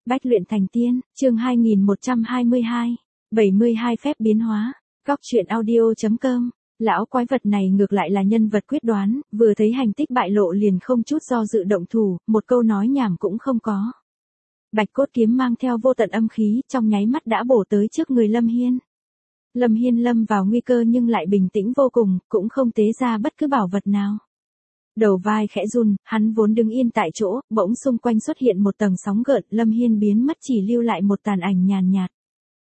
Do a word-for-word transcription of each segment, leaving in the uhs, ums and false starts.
Bách luyện thành tiên, chương hai nghìn một trăm hai mươi hai, bảy mươi hai phép biến hóa, Góc truyện audio chấm com. Lão quái vật này ngược lại là nhân vật quyết đoán, vừa thấy hành tích bại lộ liền không chút do dự động thủ, một câu nói nhảm cũng không có. Bạch cốt kiếm mang theo vô tận âm khí, trong nháy mắt đã bổ tới trước người Lâm Hiên. Lâm Hiên lâm vào nguy cơ nhưng lại bình tĩnh vô cùng, cũng không tế ra bất cứ bảo vật nào. Đầu vai khẽ run, hắn vốn đứng yên tại chỗ, bỗng xung quanh xuất hiện một tầng sóng gợn, Lâm Hiên biến mất chỉ lưu lại một tàn ảnh nhàn nhạt.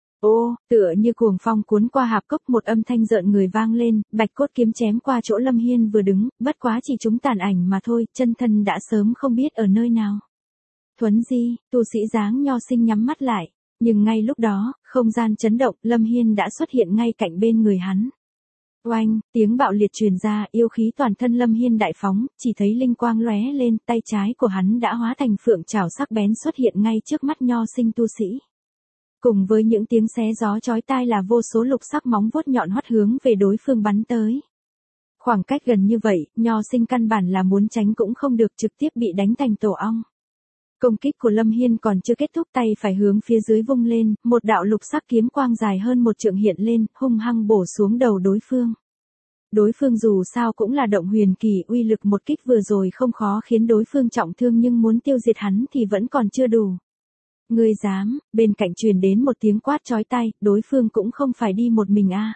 Ô, tựa như cuồng phong cuốn qua hạp cốc, một âm thanh rợn người vang lên, bạch cốt kiếm chém qua chỗ Lâm Hiên vừa đứng, bất quá chỉ trúng tàn ảnh mà thôi, chân thân đã sớm không biết ở nơi nào. Thuấn di, tu sĩ dáng nho sinh nhắm mắt lại, nhưng ngay lúc đó, không gian chấn động, Lâm Hiên đã xuất hiện ngay cạnh bên người hắn. Oanh, tiếng bạo liệt truyền ra, yêu khí toàn thân Lâm Hiên đại phóng, chỉ thấy linh quang lóe lên, tay trái của hắn đã hóa thành phượng chảo sắc bén xuất hiện ngay trước mắt nho sinh tu sĩ. Cùng với những tiếng xé gió chói tai là vô số lục sắc móng vuốt nhọn hoắt hướng về đối phương bắn tới. Khoảng cách gần như vậy, nho sinh căn bản là muốn tránh cũng không được, trực tiếp bị đánh thành tổ ong. Công kích của Lâm Hiên còn chưa kết thúc, tay phải hướng phía dưới vung lên, một đạo lục sắc kiếm quang dài hơn một trượng hiện lên, hung hăng bổ xuống đầu đối phương. Đối phương dù sao cũng là động huyền kỳ, uy lực một kích vừa rồi không khó khiến đối phương trọng thương, nhưng muốn tiêu diệt hắn thì vẫn còn chưa đủ. Ngươi dám, bên cạnh truyền đến một tiếng quát chói tai, đối phương cũng không phải đi một mình a. À.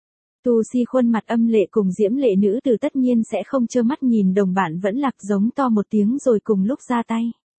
Tu si khuôn mặt âm lệ cùng diễm lệ nữ tử tất nhiên sẽ không trơ mắt nhìn đồng bạn vẫn lạc, giống to một tiếng rồi cùng lúc ra tay.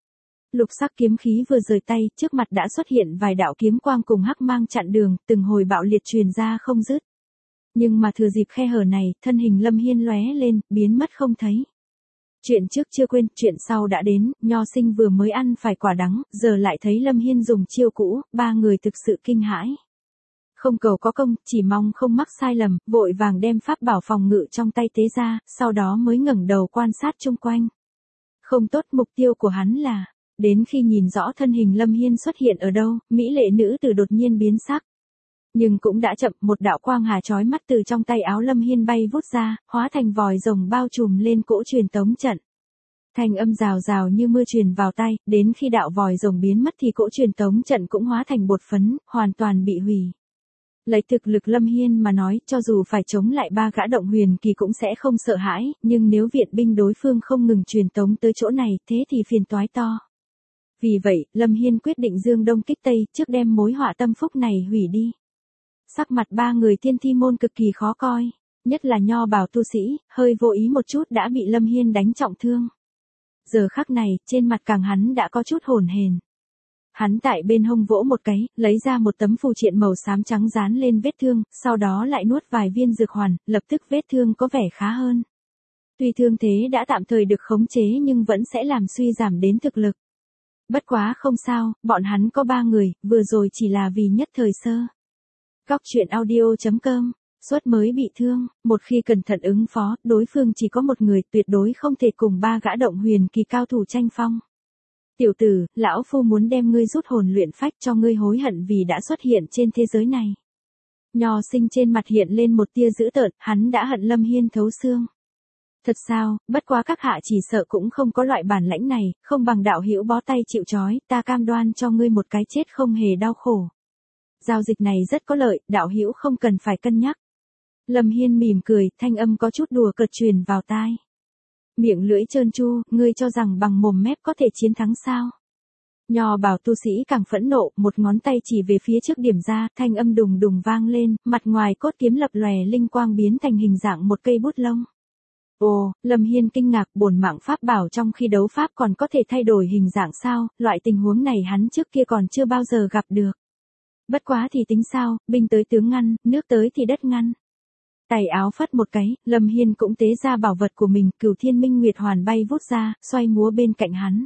Lục sắc kiếm khí vừa rời tay, trước mặt đã xuất hiện vài đạo kiếm quang cùng hắc mang chặn đường, từng hồi bạo liệt truyền ra không dứt. Nhưng mà thừa dịp khe hở này, thân hình Lâm Hiên lóe lên, biến mất không thấy. Chuyện trước chưa quên, chuyện sau đã đến, nho sinh vừa mới ăn phải quả đắng, giờ lại thấy Lâm Hiên dùng chiêu cũ, ba người thực sự kinh hãi. Không cầu có công, chỉ mong không mắc sai lầm, vội vàng đem pháp bảo phòng ngự trong tay tế ra, sau đó mới ngẩng đầu quan sát chung quanh. Không tốt, mục tiêu của hắn là... Đến khi nhìn rõ thân hình Lâm Hiên xuất hiện ở đâu, mỹ lệ nữ tử đột nhiên biến sắc. Nhưng cũng đã chậm, một đạo quang hà chói mắt từ trong tay áo Lâm Hiên bay vút ra, hóa thành vòi rồng bao trùm lên cỗ truyền tống trận. Thanh âm rào rào như mưa truyền vào tai, đến khi đạo vòi rồng biến mất thì cỗ truyền tống trận cũng hóa thành bột phấn, hoàn toàn bị hủy. Lấy thực lực Lâm Hiên mà nói, cho dù phải chống lại ba gã động huyền kỳ cũng sẽ không sợ hãi, nhưng nếu viện binh đối phương không ngừng truyền tống tới chỗ này, thế thì phiền toái to. Vì vậy, Lâm Hiên quyết định dương đông kích tây, trước đem mối họa tâm phúc này hủy đi. Sắc mặt ba người Thiên Thi môn cực kỳ khó coi, nhất là nho bảo tu sĩ, hơi vô ý một chút đã bị Lâm Hiên đánh trọng thương. Giờ khắc này, trên mặt càng hắn đã có chút hổn hển. Hắn tại bên hông vỗ một cái, lấy ra một tấm phù triện màu xám trắng dán lên vết thương, sau đó lại nuốt vài viên dược hoàn, lập tức vết thương có vẻ khá hơn. Tuy thương thế đã tạm thời được khống chế nhưng vẫn sẽ làm suy giảm đến thực lực. Bất quá không sao, bọn hắn có ba người, vừa rồi chỉ là vì nhất thời sơ. Góc truyện audio chấm com, Xuất mới bị thương, một khi cẩn thận ứng phó, đối phương chỉ có một người, tuyệt đối không thể cùng ba gã động huyền kỳ cao thủ tranh phong. Tiểu tử, lão phu muốn đem ngươi rút hồn luyện phách cho ngươi hối hận vì đã xuất hiện trên thế giới này. Nho sinh trên mặt hiện lên một tia dữ tợn, hắn đã hận Lâm Hiên thấu xương. Thật sao, bất quá các hạ chỉ sợ cũng không có loại bản lãnh này, không bằng đạo hữu bó tay chịu trói, ta cam đoan cho ngươi một cái chết không hề đau khổ. Giao dịch này rất có lợi, đạo hữu không cần phải cân nhắc. Lâm Hiên mỉm cười, thanh âm có chút đùa cợt truyền vào tai. Miệng lưỡi trơn tru, ngươi cho rằng bằng mồm mép có thể chiến thắng sao? Nho bảo tu sĩ càng phẫn nộ, một ngón tay chỉ về phía trước điểm ra, thanh âm đùng đùng vang lên, mặt ngoài cốt kiếm lập lòe linh quang biến thành hình dạng một cây bút lông. Ồ, Lâm Hiên kinh ngạc, bổn mạng pháp bảo trong khi đấu pháp còn có thể thay đổi hình dạng sao, loại tình huống này hắn trước kia còn chưa bao giờ gặp được. Bất quá thì tính sao, binh tới tướng ngăn, nước tới thì đất ngăn. Tay áo phất một cái, Lâm Hiên cũng tế ra bảo vật của mình, Cửu Thiên Minh Nguyệt Hoàn bay vút ra, xoay múa bên cạnh hắn.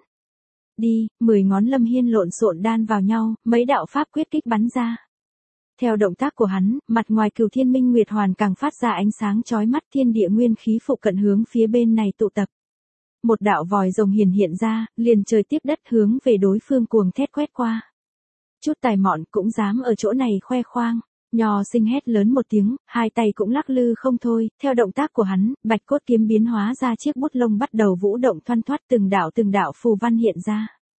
Đi, mười ngón Lâm Hiên lộn xộn đan vào nhau, mấy đạo pháp quyết kích bắn ra. Theo động tác của hắn, mặt ngoài Cửu Thiên Minh Nguyệt Hoàn càng phát ra ánh sáng chói mắt, thiên địa nguyên khí phụ cận hướng phía bên này tụ tập. Một đạo vòi rồng hiển hiện ra, liền trời tiếp đất hướng về đối phương cuồng thét quét qua. Chút tài mọn cũng dám ở chỗ này khoe khoang. Nho sinh hét lớn một tiếng, hai tay cũng lắc lư không thôi, theo động tác của hắn, bạch cốt kiếm biến hóa ra chiếc bút lông bắt đầu vũ động thoăn thoắt, từng đạo từng đạo phù văn hiện ra.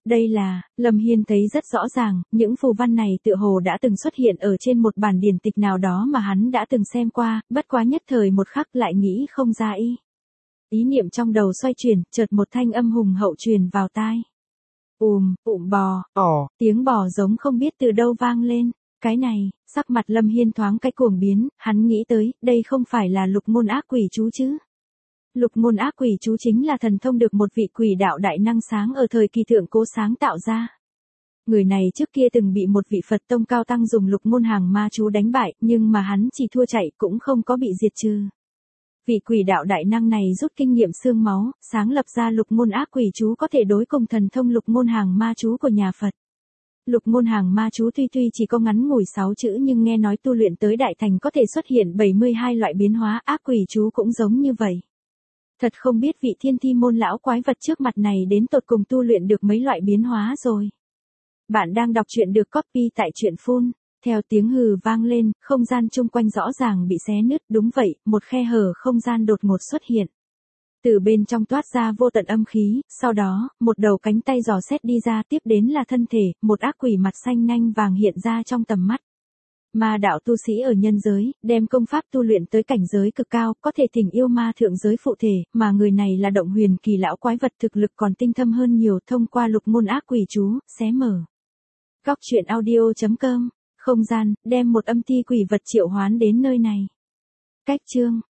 Đây là, Lâm Hiên thấy rất rõ ràng, những phù văn này tựa hồ đã từng xuất hiện ở trên một bản điển tịch nào đó mà hắn đã từng xem qua, bất quá nhất thời một khắc lại nghĩ không ra ý. Ý niệm trong đầu xoay chuyển, chợt một thanh âm hùng hậu truyền vào tai. Ùm, ụm bò, ỏ, tiếng bò giống không biết từ đâu vang lên. Cái này, sắc mặt Lâm Hiên thoáng cái cuồng biến, hắn nghĩ tới, đây không phải là lục môn ác quỷ chú chứ. Lục môn ác quỷ chú chính là thần thông được một vị quỷ đạo đại năng sáng ở thời kỳ thượng cố sáng tạo ra. Người này trước kia từng bị một vị Phật tông cao tăng dùng lục môn hàng ma chú đánh bại, nhưng mà hắn chỉ thua chạy cũng không có bị diệt trừ. Vị quỷ đạo đại năng này rút kinh nghiệm xương máu, sáng lập ra lục môn ác quỷ chú có thể đối cùng thần thông lục môn hàng ma chú của nhà Phật. Lục môn hàng ma chú tuy tuy chỉ có ngắn ngủi sáu chữ nhưng nghe nói tu luyện tới đại thành có thể xuất hiện bảy mươi hai loại biến hóa, ác quỷ chú cũng giống như vậy. Thật không biết vị thiên thi môn lão quái vật trước mặt này đến tột cùng tu luyện được mấy loại biến hóa rồi. Bạn đang đọc truyện được copy tại truyện phun. Theo tiếng hừ vang lên, không gian chung quanh rõ ràng bị xé nứt, đúng vậy, một khe hở không gian đột ngột xuất hiện. Từ bên trong toát ra vô tận âm khí, sau đó, một đầu cánh tay giò xét đi ra, tiếp đến là thân thể, một ác quỷ mặt xanh nanh vàng hiện ra trong tầm mắt. Ma đạo tu sĩ ở nhân giới, đem công pháp tu luyện tới cảnh giới cực cao, có thể thỉnh yêu ma thượng giới phụ thể, mà người này là động huyền kỳ lão quái vật thực lực còn tinh thâm hơn nhiều thông qua lục môn ác quỷ chú, xé mở. Góc truyện audio chấm com, không gian, đem một âm ti quỷ vật triệu hoán đến nơi này. Cách chương